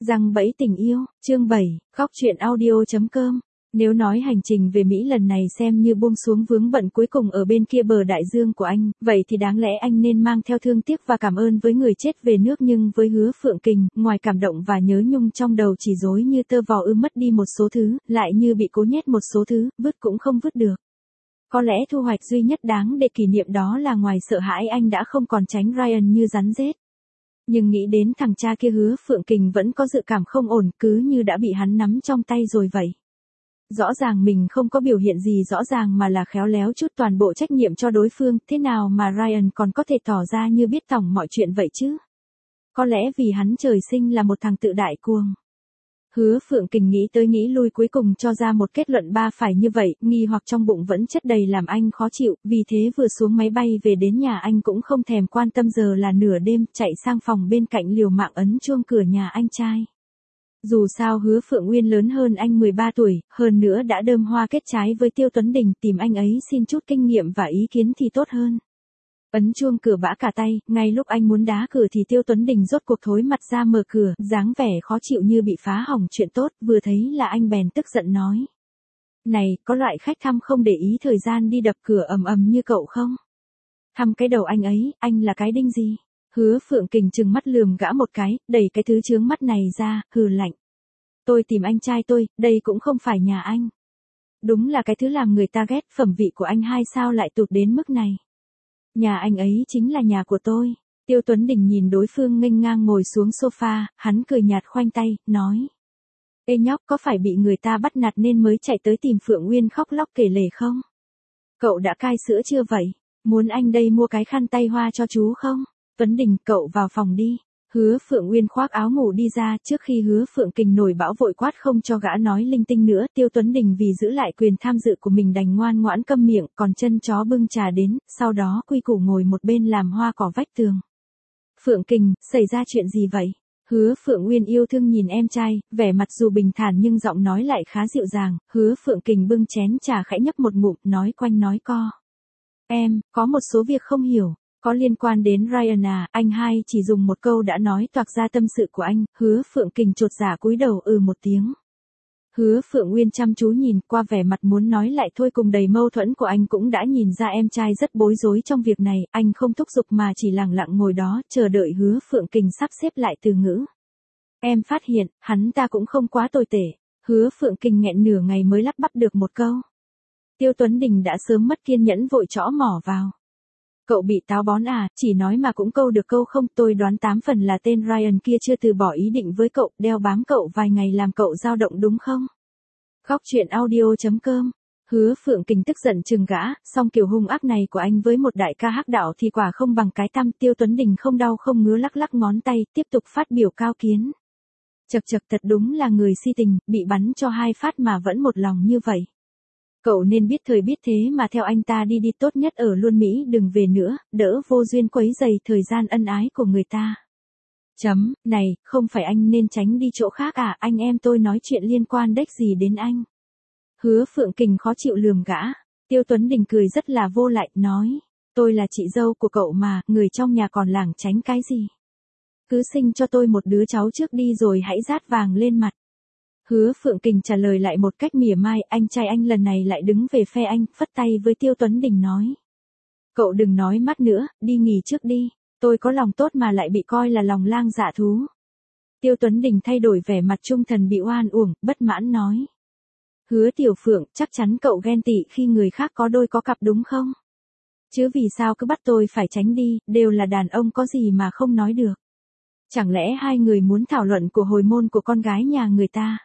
Giăng bẫy tình yêu, chương 7, khóc chuyện audio.com. Nếu nói hành trình về Mỹ lần này xem như buông xuống vướng bận cuối cùng ở bên kia bờ đại dương của anh, vậy thì đáng lẽ anh nên mang theo thương tiếc và cảm ơn với người chết về nước, nhưng với Hứa Phượng Kình, ngoài cảm động và nhớ nhung trong đầu chỉ rối như tơ vò, mất đi một số thứ, lại như bị cố nhét một số thứ, vứt cũng không vứt được. Có lẽ thu hoạch duy nhất đáng để kỷ niệm đó là ngoài sợ hãi anh đã không còn tránh Ryan như rắn rết. Nhưng nghĩ đến thằng cha kia, Hứa Phượng Kình vẫn có dự cảm không ổn, cứ như đã bị hắn nắm trong tay rồi vậy. Rõ ràng mình không có biểu hiện gì rõ ràng mà là khéo léo trút toàn bộ trách nhiệm cho đối phương, thế nào mà Ryan còn có thể tỏ ra như biết tỏng mọi chuyện vậy chứ? Có lẽ vì hắn trời sinh là một thằng tự đại cuồng. Hứa Phượng Kình nghĩ tới nghĩ lui, cuối cùng cho ra một kết luận phải như vậy, nghi hoặc trong bụng vẫn chất đầy làm anh khó chịu, vì thế vừa xuống máy bay về đến nhà anh cũng không thèm quan tâm giờ là nửa đêm, chạy sang phòng bên cạnh liều mạng ấn chuông cửa nhà anh trai. Dù sao Hứa Phượng Uyên lớn hơn anh 13 tuổi, hơn nữa đã đơm hoa kết trái với Tiêu Tuấn Đình, tìm anh ấy xin chút kinh nghiệm và ý kiến thì tốt hơn. Ấn chuông cửa bã cả tay, ngay lúc anh muốn đá cửa thì Tiêu Tuấn Đình rốt cuộc thối mặt ra mở cửa, dáng vẻ khó chịu như bị phá hỏng chuyện tốt, vừa thấy là anh bèn tức giận nói. Này, có loại khách thăm không để ý thời gian đi đập cửa ầm ầm như cậu không? Thăm cái đầu anh ấy, anh là cái đinh gì? Hứa Phượng Kình trừng mắt lườm gã một cái, đẩy cái thứ chướng mắt này ra, hừ lạnh. Tôi tìm anh trai tôi, đây cũng không phải nhà anh. Đúng là cái thứ làm người ta ghét, phẩm vị của anh hai sao lại tụt đến mức này. Nhà anh ấy chính là nhà của tôi. Tiêu Tuấn Đình nhìn đối phương nghênh ngang ngồi xuống sofa, hắn cười nhạt khoanh tay, nói. Ê nhóc, có phải bị người ta bắt nạt nên mới chạy tới tìm Phượng Uyên khóc lóc kể lể không? Cậu đã cai sữa chưa vậy? Muốn anh đây mua cái khăn tay hoa cho chú không? Tuấn Đình, cậu vào phòng đi. Hứa Phượng Uyên khoác áo ngủ đi ra, trước khi Hứa Phượng Kình nổi bão vội quát không cho gã nói linh tinh nữa, Tiêu Tuấn Đình vì giữ lại quyền tham dự của mình đành ngoan ngoãn câm miệng, còn chân chó bưng trà đến, sau đó quy củ ngồi một bên làm hoa cỏ vách tường. Phượng Kình, xảy ra chuyện gì vậy? Hứa Phượng Uyên yêu thương nhìn em trai, vẻ mặt dù bình thản nhưng giọng nói lại khá dịu dàng. Hứa Phượng Kình bưng chén trà khẽ nhấp một ngụm, nói quanh nói co. Em, có một số việc không hiểu. Có liên quan đến Ryan à, anh hai chỉ dùng một câu đã nói toạc ra tâm sự của anh. Hứa Phượng Kình chột dạ cúi đầu một tiếng. Hứa Phượng Uyên chăm chú nhìn, qua vẻ mặt muốn nói lại thôi cùng đầy mâu thuẫn của anh cũng đã nhìn ra em trai rất bối rối trong việc này, anh không thúc giục mà chỉ lặng lặng ngồi đó, chờ đợi Hứa Phượng Kình sắp xếp lại từ ngữ. Em phát hiện, hắn ta cũng không quá tồi tệ. Hứa Phượng Kình nghẹn nửa ngày mới lắp bắp được một câu. Tiêu Tuấn Đình đã sớm mất kiên nhẫn vội trõ mỏ vào. Cậu bị táo bón à, chỉ nói mà cũng câu được câu không, tôi đoán 8 phần là tên Ryan kia chưa từ bỏ ý định với cậu, đeo bám cậu vài ngày làm cậu dao động đúng không? Khóc chuyện audio.com. Hứa Phượng Kình tức giận chừng gã, song kiểu hung ác này của anh với một đại ca hắc đạo thì quả không bằng cái tăm. Tiêu Tuấn Đình không đau không ngứa lắc lắc ngón tay, tiếp tục phát biểu cao kiến. Chật thật đúng là người si tình, bị bắn cho 2 phát mà vẫn một lòng như vậy. Cậu nên biết thời biết thế mà theo anh ta đi tốt nhất ở luôn Mỹ, đừng về nữa, đỡ vô duyên quấy rầy thời gian ân ái của người ta. Này, không phải anh nên tránh đi chỗ khác à, anh em tôi nói chuyện liên quan đếch gì đến anh. Hứa Phượng Kình khó chịu lườm gã. Tiêu Tuấn Đình cười rất là vô lại, nói. Tôi là chị dâu của cậu mà, người trong nhà còn lảng tránh cái gì. Cứ sinh cho tôi một đứa cháu trước đi rồi hãy rát vàng lên mặt. Hứa Phượng Kình trả lời lại một cách mỉa mai, anh trai anh lần này lại đứng về phe anh, phất tay với Tiêu Tuấn Đình nói. Cậu đừng nói mắt nữa, đi nghỉ trước đi, tôi có lòng tốt mà lại bị coi là lòng lang dạ thú. Tiêu Tuấn Đình thay đổi vẻ mặt trung thần bị oan uổng, bất mãn nói. Hứa Tiểu Phượng, chắc chắn cậu ghen tị khi người khác có đôi có cặp đúng không? Chứ vì sao cứ bắt tôi phải tránh đi, đều là đàn ông có gì mà không nói được. Chẳng lẽ hai người muốn thảo luận của hồi môn của con gái nhà người ta?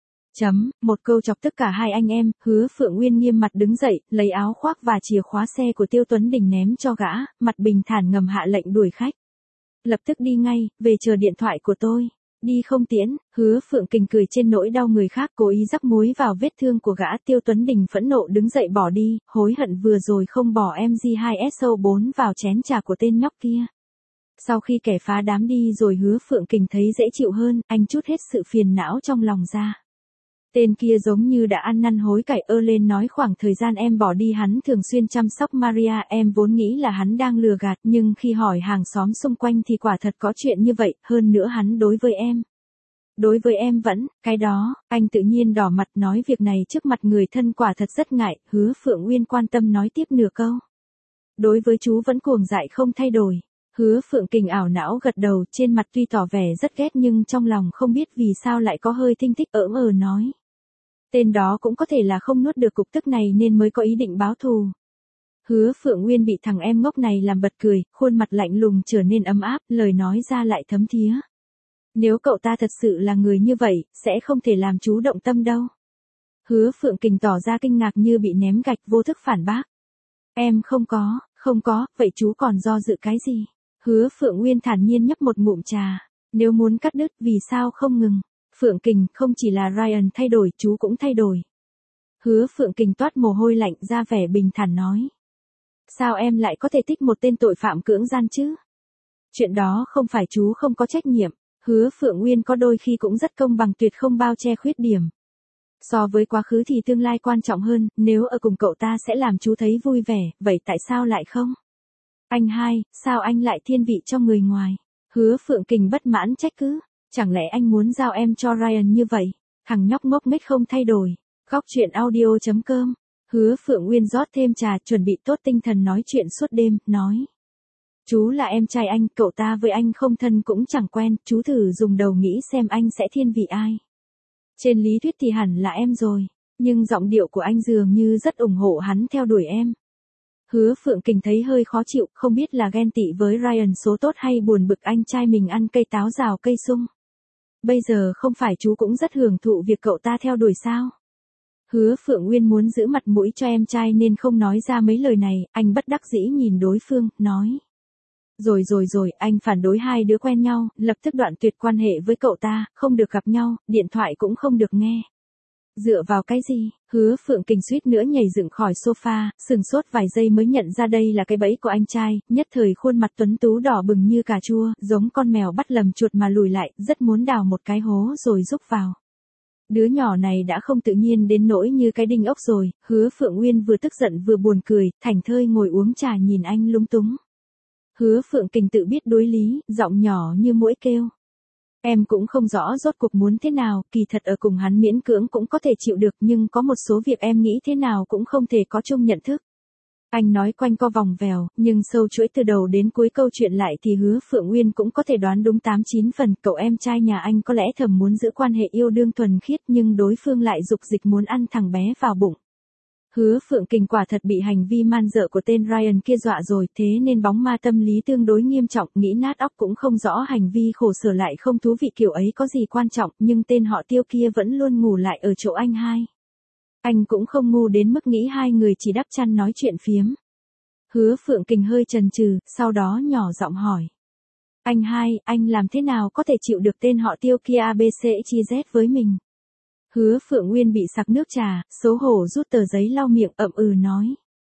Một câu chọc tức cả hai anh em. Hứa Phượng Uyên nghiêm mặt đứng dậy, lấy áo khoác và chìa khóa xe của Tiêu Tuấn Đình ném cho gã, mặt bình thản ngầm hạ lệnh đuổi khách. Lập tức đi ngay, về chờ điện thoại của tôi. Đi không tiễn. Hứa Phượng Kình cười trên nỗi đau người khác, cố ý rắc muối vào vết thương của gã. Tiêu Tuấn Đình phẫn nộ đứng dậy bỏ đi, hối hận vừa rồi không bỏ MG2SO4 vào chén trà của tên nhóc kia. Sau khi kẻ phá đám đi rồi Hứa Phượng Kình thấy dễ chịu hơn, anh trút hết sự phiền não trong lòng ra. Tên kia giống như đã ăn năn hối cải, lên nói khoảng thời gian em bỏ đi hắn thường xuyên chăm sóc Maria, em vốn nghĩ là hắn đang lừa gạt, nhưng khi hỏi hàng xóm xung quanh thì quả thật có chuyện như vậy, hơn nữa hắn đối với em Đối với em vẫn, cái đó, anh tự nhiên đỏ mặt nói việc này trước mặt người thân quả thật rất ngại, Hứa Phượng Uyên quan tâm nói tiếp nửa câu. Đối với chú vẫn cuồng dại không thay đổi. Hứa Phượng Kình ảo não gật đầu, trên mặt tuy tỏ vẻ rất ghét nhưng trong lòng không biết vì sao lại có hơi thinh thích nói. Tên đó cũng có thể là không nuốt được cục tức này nên mới có ý định báo thù. Hứa Phượng Nguyên bị thằng em ngốc này làm bật cười, khuôn mặt lạnh lùng trở nên ấm áp, lời nói ra lại thấm thía. Nếu cậu ta thật sự là người như vậy, sẽ không thể làm chú động tâm đâu. Hứa Phượng Kình tỏ ra kinh ngạc như bị ném gạch vô thức phản bác. Em không có, vậy chú còn do dự cái gì? Hứa Phượng Nguyên thản nhiên nhấp một ngụm trà. Nếu muốn cắt đứt vì sao không ngừng? Phượng Kình, không chỉ là Ryan thay đổi, chú cũng thay đổi. Hứa Phượng Kình toát mồ hôi lạnh ra vẻ bình thản nói. Sao em lại có thể thích một tên tội phạm cưỡng gian chứ? Chuyện đó không phải chú không có trách nhiệm. Hứa Phượng Nguyên có đôi khi cũng rất công bằng, tuyệt không bao che khuyết điểm. So với quá khứ thì tương lai quan trọng hơn, nếu ở cùng cậu ta sẽ làm chú thấy vui vẻ, vậy tại sao lại không? Anh hai, sao anh lại thiên vị cho người ngoài? Hứa Phượng Kình bất mãn trách cứ. Chẳng lẽ anh muốn giao em cho Ryan như vậy? Thằng nhóc ngốc nghếch không thay đổi. Góc truyện audio.com. Hứa Phượng Nguyên rót thêm trà, chuẩn bị tốt tinh thần nói chuyện suốt đêm, nói. Chú là em trai anh, cậu ta với anh không thân cũng chẳng quen, chú thử dùng đầu nghĩ xem anh sẽ thiên vị ai. Trên lý thuyết thì hẳn là em rồi, nhưng giọng điệu của anh dường như rất ủng hộ hắn theo đuổi em. Hứa Phượng Kình thấy hơi khó chịu, không biết là ghen tị với Ryan số tốt hay buồn bực anh trai mình ăn cây táo rào cây sung. Bây giờ không phải chú cũng rất hưởng thụ việc cậu ta theo đuổi sao? Hứa Phượng Nguyên muốn giữ mặt mũi cho em trai nên không nói ra mấy lời này, anh bất đắc dĩ nhìn đối phương, nói. Rồi, anh phản đối hai đứa quen nhau, lập tức đoạn tuyệt quan hệ với cậu ta, không được gặp nhau, điện thoại cũng không được nghe. Dựa vào cái gì? Hứa Phượng Kình suýt nữa nhảy dựng khỏi sofa, sừng sốt vài giây mới nhận ra đây là cái bẫy của anh trai, nhất thời khuôn mặt tuấn tú đỏ bừng như cà chua, giống con mèo bắt lầm chuột mà lùi lại, rất muốn đào một cái hố rồi rúc vào. Đứa nhỏ này đã không tự nhiên đến nỗi như cái đinh ốc rồi. Hứa Phượng Nguyên vừa tức giận vừa buồn cười, thảnh thơi ngồi uống trà nhìn anh lúng túng. Hứa Phượng Kình tự biết đối lý, giọng nhỏ như muỗi kêu. Em cũng không rõ rốt cuộc muốn thế nào, kỳ thật ở cùng hắn miễn cưỡng cũng có thể chịu được, nhưng có một số việc em nghĩ thế nào cũng không thể có chung nhận thức. Anh nói quanh co vòng vèo, nhưng sâu chuỗi từ đầu đến cuối câu chuyện lại thì Hứa Phượng Nguyên cũng có thể đoán đúng 8-9 phần. Cậu em trai nhà anh có lẽ thầm muốn giữ quan hệ yêu đương thuần khiết, nhưng đối phương lại dục dịch muốn ăn thằng bé vào bụng. Hứa Phượng Kình quả thật bị hành vi man dợ của tên Ryan kia dọa rồi, thế nên bóng ma tâm lý tương đối nghiêm trọng, nghĩ nát óc cũng không rõ hành vi khổ sở lại không thú vị kiểu ấy có gì quan trọng, nhưng tên họ Tiêu kia vẫn luôn ngủ lại ở chỗ anh hai. Anh cũng không ngu đến mức nghĩ hai người chỉ đắp chăn nói chuyện phiếm. Hứa Phượng Kình hơi chần chừ, sau đó nhỏ giọng hỏi. Anh hai, anh làm thế nào có thể chịu được tên họ Tiêu kia ABCXYZ với mình? Hứa Phượng Nguyên bị sặc nước trà, xấu hổ rút tờ giấy lau miệng nói.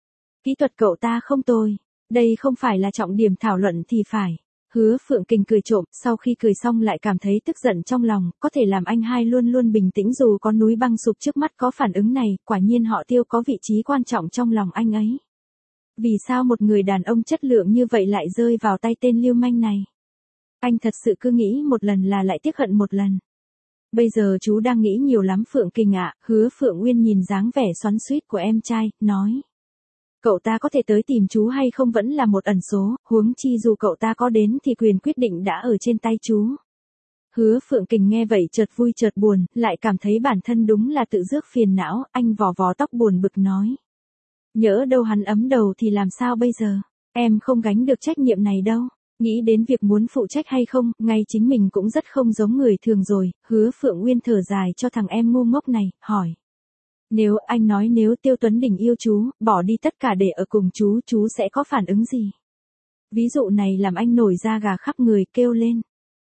Kỹ thuật cậu ta không tồi. Đây không phải là trọng điểm thảo luận thì phải. Hứa Phượng Kình cười trộm, sau khi cười xong lại cảm thấy tức giận trong lòng, có thể làm anh hai luôn luôn bình tĩnh dù có núi băng sụp trước mắt có phản ứng này, quả nhiên họ Tiêu có vị trí quan trọng trong lòng anh ấy. Vì sao một người đàn ông chất lượng như vậy lại rơi vào tay tên lưu manh này? Anh thật sự cứ nghĩ một lần là lại tiếc hận một lần. Bây giờ chú đang nghĩ nhiều lắm Phượng Kình ạ. Hứa Phượng Nguyên nhìn dáng vẻ xoắn xuýt của em trai, nói. Cậu ta có thể tới tìm chú hay không vẫn là một ẩn số, huống chi dù cậu ta có đến thì quyền quyết định đã ở trên tay chú. Hứa Phượng Kình nghe vậy chợt vui chợt buồn, lại cảm thấy bản thân đúng là tự rước phiền não, anh vò vò tóc buồn bực nói. Nhỡ đâu hắn ấm đầu thì làm sao bây giờ? Em không gánh được trách nhiệm này đâu. Nghĩ đến việc muốn phụ trách hay không, ngay chính mình cũng rất không giống người thường rồi. Hứa Phượng Nguyên thở dài cho thằng em ngu ngốc này, hỏi. Nếu anh nói nếu Tiêu Tuấn Đình yêu chú, bỏ đi tất cả để ở cùng chú sẽ có phản ứng gì? Ví dụ này làm anh nổi da gà khắp người, kêu lên.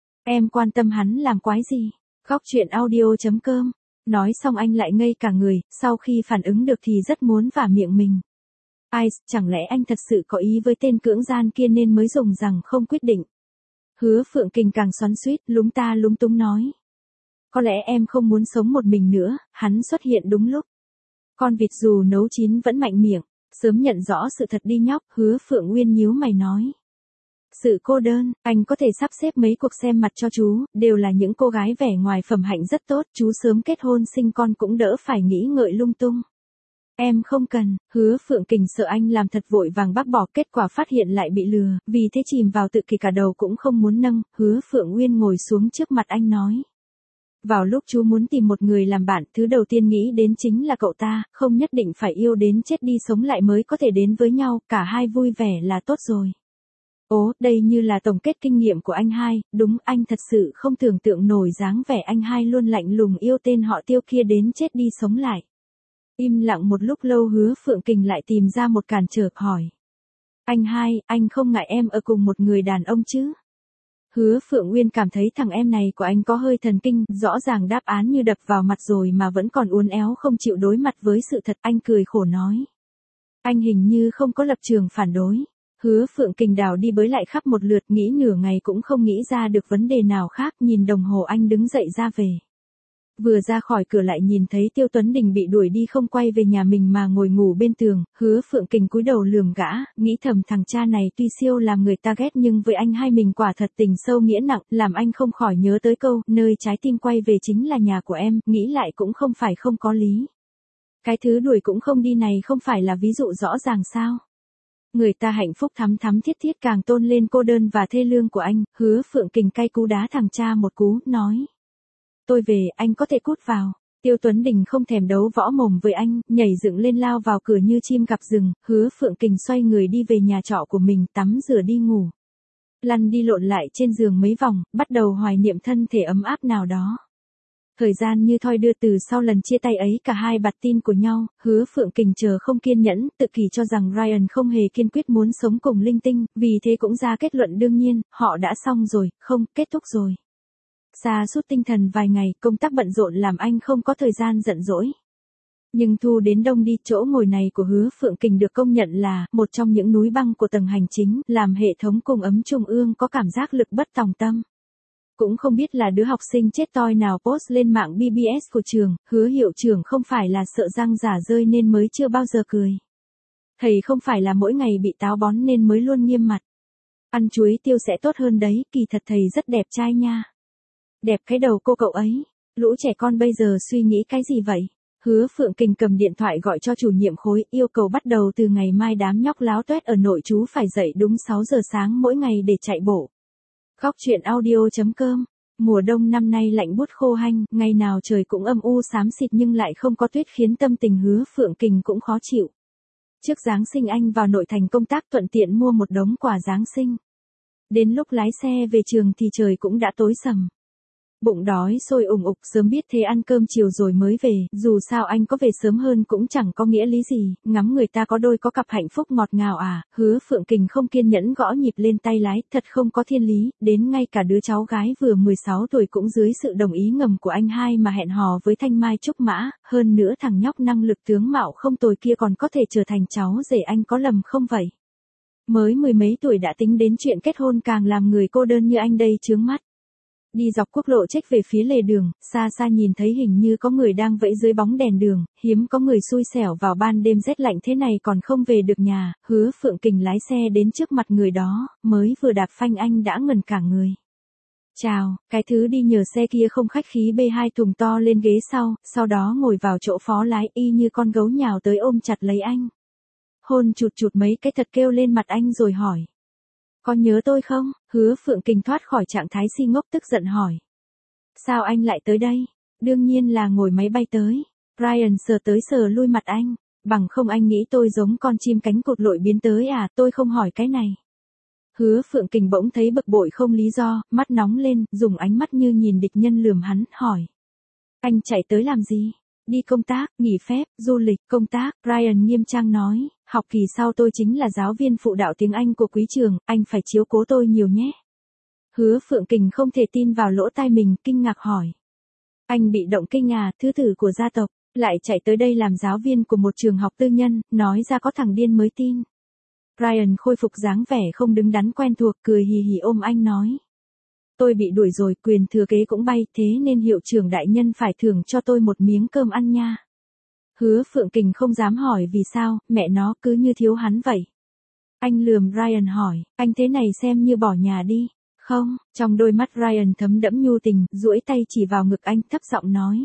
Em quan tâm hắn làm quái gì? Góc truyện audio.com. Nói xong anh lại ngây cả người, sau khi phản ứng được thì rất muốn vả miệng mình. Ai, chẳng lẽ anh thật sự có ý với tên cưỡng gian kia nên mới dùng rằng không quyết định. Hứa Phượng Kình càng xoắn xuýt, lúng ta lúng túng nói. Có lẽ em không muốn sống một mình nữa, hắn xuất hiện đúng lúc. Con vịt dù nấu chín vẫn mạnh miệng, sớm nhận rõ sự thật đi nhóc. Hứa Phượng Nguyên nhíu mày nói. Sự cô đơn, anh có thể sắp xếp mấy cuộc xem mặt cho chú, đều là những cô gái vẻ ngoài phẩm hạnh rất tốt, chú sớm kết hôn sinh con cũng đỡ phải nghĩ ngợi lung tung. Em không cần, Hứa Phượng Kình sợ anh làm thật vội vàng bác bỏ, kết quả phát hiện lại bị lừa, vì thế chìm vào tự kỷ cả đầu cũng không muốn nâng. Hứa Phượng Uyên ngồi xuống trước mặt anh nói. Vào lúc chú muốn tìm một người làm bạn, thứ đầu tiên nghĩ đến chính là cậu ta, không nhất định phải yêu đến chết đi sống lại mới có thể đến với nhau, cả hai vui vẻ là tốt rồi. Ố, đây như là tổng kết kinh nghiệm của anh hai, đúng, anh thật sự không tưởng tượng nổi dáng vẻ anh hai luôn lạnh lùng yêu tên họ Tiêu kia đến chết đi sống lại. Im lặng một lúc lâu Hứa Phượng Kình lại tìm ra một cản trở hỏi. Anh hai, anh không ngại em ở cùng một người đàn ông chứ? Hứa Phượng Uyên cảm thấy thằng em này của anh có hơi thần kinh, rõ ràng đáp án như đập vào mặt rồi mà vẫn còn uốn éo không chịu đối mặt với sự thật. Anh cười khổ nói. Anh hình như không có lập trường phản đối. Hứa Phượng Kình đảo đi bới lại khắp một lượt, nghĩ nửa ngày cũng không nghĩ ra được vấn đề nào khác, nhìn đồng hồ anh đứng dậy ra về. Vừa ra khỏi cửa lại nhìn thấy Tiêu Tuấn Đình bị đuổi đi không quay về nhà mình mà ngồi ngủ bên tường, Hứa Phượng Kình cúi đầu lườm gã, nghĩ thầm thằng cha này tuy siêu làm người ta ghét nhưng với anh hai mình quả thật tình sâu nghĩa nặng, làm anh không khỏi nhớ tới câu, nơi trái tim quay về chính là nhà của em, nghĩ lại cũng không phải không có lý. Cái thứ đuổi cũng không đi này không phải là ví dụ rõ ràng sao? Người ta hạnh phúc thắm thắm thiết thiết càng tôn lên cô đơn và thê lương của anh. Hứa Phượng Kình cay cú đá thằng cha một cú, nói. Tôi về, anh có thể cút vào. Tiêu Tuấn Đình không thèm đấu võ mồm với anh, nhảy dựng lên lao vào cửa như chim gặp rừng. Hứa Phượng Kình xoay người đi về nhà trọ của mình, tắm rửa đi ngủ. Lăn đi lộn lại trên giường mấy vòng, bắt đầu hoài niệm thân thể ấm áp nào đó. Thời gian như thoi đưa, từ sau lần chia tay ấy cả hai bặt tin của nhau. Hứa Phượng Kình chờ không kiên nhẫn, tự kỷ cho rằng Ryan không hề kiên quyết muốn sống cùng linh tinh, vì thế cũng ra kết luận đương nhiên, họ đã xong rồi, không, kết thúc rồi. Sa sút tinh thần vài ngày, công tác bận rộn làm anh không có thời gian giận dỗi. Nhưng thu đến đông đi, chỗ ngồi này của Hứa Phượng Kình được công nhận là một trong những núi băng của tầng hành chính, làm hệ thống cung ấm trung ương có cảm giác lực bất tòng tâm. Cũng không biết là đứa học sinh chết toi nào post lên mạng BBS của trường, Hứa hiệu trưởng không phải là sợ răng giả rơi nên mới chưa bao giờ cười. Thầy không phải là mỗi ngày bị táo bón nên mới luôn nghiêm mặt. Ăn chuối tiêu sẽ tốt hơn đấy, kỳ thật thầy rất đẹp trai nha. Đẹp cái đầu cô cậu ấy, lũ trẻ con bây giờ suy nghĩ cái gì vậy? Hứa Phượng Kình cầm điện thoại gọi cho chủ nhiệm khối, yêu cầu bắt đầu từ ngày mai đám nhóc láo tuét ở nội trú phải dậy đúng 6 giờ sáng mỗi ngày để chạy bộ. Góc truyện audio.com. Mùa đông năm nay lạnh buốt khô hanh, ngày nào trời cũng âm u xám xịt nhưng lại không có tuyết khiến tâm tình Hứa Phượng Kình cũng khó chịu. Trước Giáng sinh anh vào nội thành công tác thuận tiện mua một đống quà Giáng sinh. Đến lúc lái xe về trường thì trời cũng đã tối sầm. Bụng đói sôi ủng ục, sớm biết thế ăn cơm chiều rồi mới về, dù sao anh có về sớm hơn cũng chẳng có nghĩa lý gì, ngắm người ta có đôi có cặp hạnh phúc ngọt ngào à. Hứa Phượng Kình không kiên nhẫn gõ nhịp lên tay lái, thật không có thiên lý, đến ngay cả đứa cháu gái vừa 16 tuổi cũng dưới sự đồng ý ngầm của anh hai mà hẹn hò với Thanh Mai Trúc Mã, hơn nữa thằng nhóc năng lực tướng mạo không tồi kia còn có thể trở thành cháu rể anh, có lầm không vậy? Mới mười mấy tuổi đã tính đến chuyện kết hôn càng làm người cô đơn như anh đây chướng mắt. Đi dọc quốc lộ chếch về phía lề đường, xa xa nhìn thấy hình như có người đang vẫy dưới bóng đèn đường, hiếm có người xui xẻo vào ban đêm rét lạnh thế này còn không về được nhà. Hứa Phượng Kình lái xe đến trước mặt người đó, mới vừa đạp phanh anh đã ngẩn cả người. Chào, cái thứ đi nhờ xe kia không khách khí bê hai thùng to lên ghế sau đó ngồi vào chỗ phó lái y như con gấu nhào tới ôm chặt lấy anh. Hôn chụt chụt mấy cái thật kêu lên mặt anh rồi hỏi. Có nhớ tôi không? Hứa Phượng Kình thoát khỏi trạng thái si ngốc tức giận hỏi. Sao anh lại tới đây? Đương nhiên là ngồi máy bay tới. Ryan sờ tới sờ lui mặt anh. Bằng không anh nghĩ tôi giống con chim cánh cụt lội biến tới à, tôi không hỏi cái này. Hứa Phượng Kình bỗng thấy bực bội không lý do, mắt nóng lên, dùng ánh mắt như nhìn địch nhân lườm hắn, hỏi. Anh chạy tới làm gì? Đi công tác, nghỉ phép, du lịch, công tác. Ryan nghiêm trang nói, học kỳ sau tôi chính là giáo viên phụ đạo tiếng Anh của quý trường, anh phải chiếu cố tôi nhiều nhé. Hứa Phượng Kình không thể tin vào lỗ tai mình, kinh ngạc hỏi. Anh bị động kinh à, thứ tử của gia tộc, lại chạy tới đây làm giáo viên của một trường học tư nhân, nói ra có thằng điên mới tin. Ryan khôi phục dáng vẻ không đứng đắn quen thuộc, cười hì hì ôm anh nói. Tôi bị đuổi rồi, quyền thừa kế cũng bay, thế nên hiệu trưởng đại nhân phải thưởng cho tôi một miếng cơm ăn nha. Hứa Phượng Kình không dám hỏi vì sao, mẹ nó cứ như thiếu hắn vậy. Anh lườm Ryan hỏi, anh thế này xem như bỏ nhà đi. Không, trong đôi mắt Ryan thấm đẫm nhu tình, duỗi tay chỉ vào ngực anh thấp giọng nói.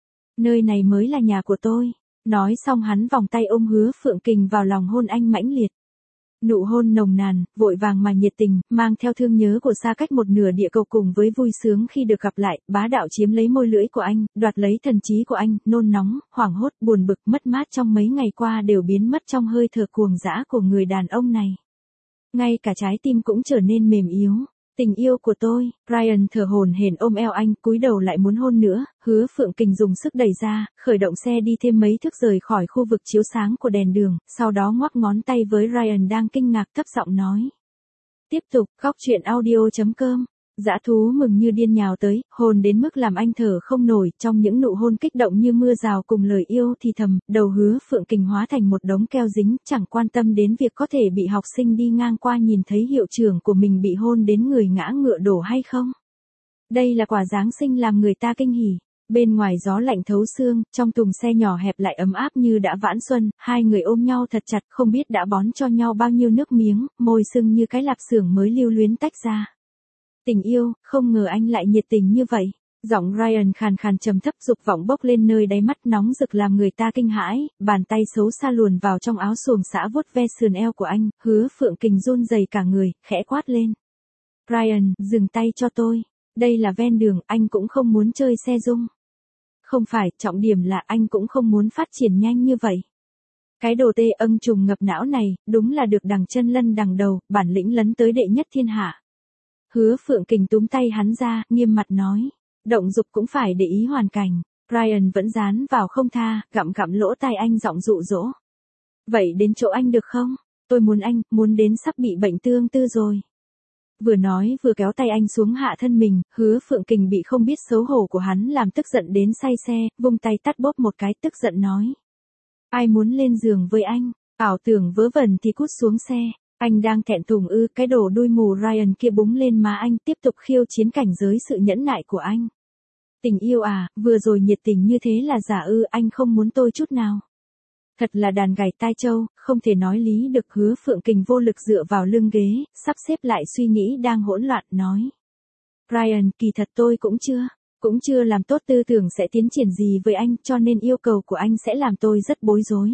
Nơi này mới là nhà của tôi. Nói xong hắn vòng tay ôm Hứa Phượng Kình vào lòng hôn anh mãnh liệt. Nụ hôn nồng nàn, vội vàng mà nhiệt tình, mang theo thương nhớ của xa cách một nửa địa cầu cùng với vui sướng khi được gặp lại, bá đạo chiếm lấy môi lưỡi của anh, đoạt lấy thần trí của anh, nôn nóng, hoảng hốt, buồn bực, mất mát trong mấy ngày qua đều biến mất trong hơi thở cuồng dã của người đàn ông này. Ngay cả trái tim cũng trở nên mềm yếu. Tình yêu của tôi, Ryan thở hổn hển ôm eo anh, cúi đầu lại muốn hôn nữa, Hứa Phượng Kình dùng sức đẩy ra, khởi động xe đi thêm mấy thước rời khỏi khu vực chiếu sáng của đèn đường, sau đó ngoắc ngón tay với Ryan đang kinh ngạc thấp giọng nói. Tiếp tục, Góc Truyện Audio.com. Dã thú mừng như điên nhào tới, hôn đến mức làm anh thở không nổi, trong những nụ hôn kích động như mưa rào cùng lời yêu thì thầm, đầu Hứa Phượng Kình hóa thành một đống keo dính, chẳng quan tâm đến việc có thể bị học sinh đi ngang qua nhìn thấy hiệu trưởng của mình bị hôn đến người ngã ngựa đổ hay không. Đây là quà Giáng sinh làm người ta kinh hỉ. Bên ngoài gió lạnh thấu xương, trong thùng xe nhỏ hẹp lại ấm áp như đã vãn xuân, hai người ôm nhau thật chặt không biết đã bón cho nhau bao nhiêu nước miếng, môi sưng như cái lạp xưởng mới lưu luyến tách ra. Tình yêu, không ngờ anh lại nhiệt tình như vậy. Giọng Ryan khàn khàn trầm thấp dục vọng bốc lên nơi đáy mắt nóng rực làm người ta kinh hãi, bàn tay xấu xa luồn vào trong áo xuồng xả vuốt ve sườn eo của anh, Hứa Phượng Kình run rẩy cả người, khẽ quát lên. Ryan, dừng tay cho tôi. Đây là ven đường, anh cũng không muốn chơi xe rung. Không phải, trọng điểm là anh cũng không muốn phát triển nhanh như vậy. Cái đồ tê âng trùng ngập não này, đúng là được đằng chân lân đằng đầu, bản lĩnh lấn tới đệ nhất thiên hạ. Hứa Phượng Kình túm tay hắn ra, nghiêm mặt nói. Động dục cũng phải để ý hoàn cảnh. Ryan vẫn dán vào không tha, gặm gặm lỗ tai anh giọng dụ dỗ. Vậy đến chỗ anh được không? Tôi muốn anh, muốn đến sắp bị bệnh tương tư rồi. Vừa nói vừa kéo tay anh xuống hạ thân mình, Hứa Phượng Kình bị không biết xấu hổ của hắn làm tức giận đến say xe, vung tay tát bóp một cái tức giận nói. Ai muốn lên giường với anh? Ảo tưởng vớ vẩn thì cút xuống xe. Anh đang thẹn thùng ư, cái đồ đuôi mù Ryan kia búng lên má anh tiếp tục khiêu chiến cảnh giới sự nhẫn nại của anh. Tình yêu à, vừa rồi nhiệt tình như thế là giả ư, anh không muốn tôi chút nào. Thật là đàn gảy tai trâu, không thể nói lý được. Hứa Phượng Kình vô lực dựa vào lưng ghế, sắp xếp lại suy nghĩ đang hỗn loạn, nói. Ryan, kỳ thật tôi cũng chưa làm tốt tư tưởng sẽ tiến triển gì với anh, cho nên yêu cầu của anh sẽ làm tôi rất bối rối.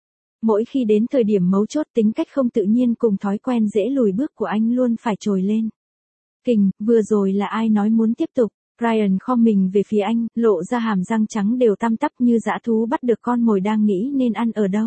Mỗi khi đến thời điểm mấu chốt tính cách không tự nhiên cùng thói quen dễ lùi bước của anh luôn phải trồi lên. Kình, vừa rồi là ai nói muốn tiếp tục? Ryan khom mình về phía anh, lộ ra hàm răng trắng đều tăm tắp như dã thú bắt được con mồi đang nghĩ nên ăn ở đâu.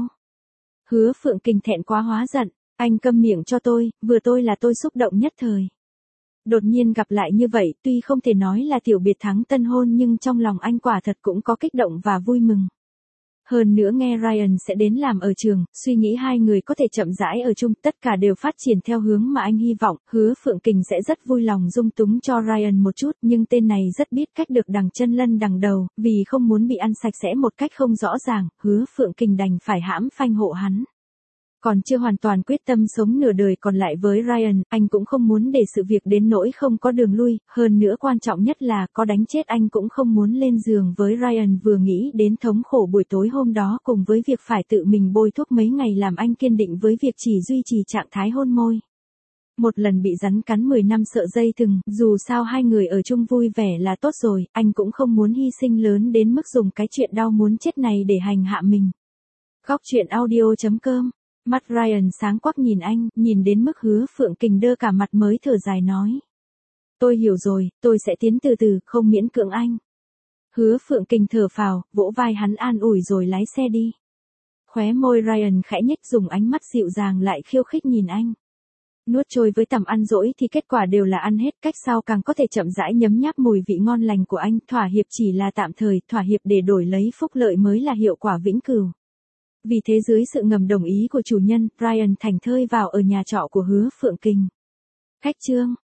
Hứa Phượng Kình thẹn quá hóa giận, anh câm miệng cho tôi, vừa là tôi xúc động nhất thời. Đột nhiên gặp lại như vậy, tuy không thể nói là tiểu biệt thắng tân hôn nhưng trong lòng anh quả thật cũng có kích động và vui mừng. Hơn nữa nghe Ryan sẽ đến làm ở trường, suy nghĩ hai người có thể chậm rãi ở chung, tất cả đều phát triển theo hướng mà anh hy vọng, Hứa Phượng Kình sẽ rất vui lòng dung túng cho Ryan một chút, nhưng tên này rất biết cách được đằng chân lân đằng đầu, vì không muốn bị ăn sạch sẽ một cách không rõ ràng, Hứa Phượng Kình đành phải hãm phanh hộ hắn. Còn chưa hoàn toàn quyết tâm sống nửa đời còn lại với Ryan, anh cũng không muốn để sự việc đến nỗi không có đường lui, hơn nữa quan trọng nhất là có đánh chết anh cũng không muốn lên giường với Ryan. Vừa nghĩ đến thống khổ buổi tối hôm đó cùng với việc phải tự mình bôi thuốc mấy ngày làm anh kiên định với việc chỉ duy trì trạng thái hôn môi. Một lần bị rắn cắn 10 năm sợ dây thừng, dù sao hai người ở chung vui vẻ là tốt rồi, anh cũng không muốn hy sinh lớn đến mức dùng cái chuyện đau muốn chết này để hành hạ mình. Góc Truyện Audio.com. Mắt Ryan sáng quắc nhìn anh, nhìn đến mức Hứa Phượng Kình đơ cả mặt mới thở dài nói. Tôi hiểu rồi, tôi sẽ tiến từ từ, không miễn cưỡng anh. Hứa Phượng Kình thở phào, vỗ vai hắn an ủi rồi lái xe đi. Khóe môi Ryan khẽ nhếch dùng ánh mắt dịu dàng lại khiêu khích nhìn anh. Nuốt trôi với tầm ăn dỗi thì kết quả đều là ăn hết, cách sau càng có thể chậm rãi nhấm nháp mùi vị ngon lành của anh, thỏa hiệp chỉ là tạm thời, thỏa hiệp để đổi lấy phúc lợi mới là hiệu quả vĩnh cửu. Vì thế dưới sự ngầm đồng ý của chủ nhân, Ryan thành thơi vào ở nhà trọ của Hứa Phượng Kình. Khách chương.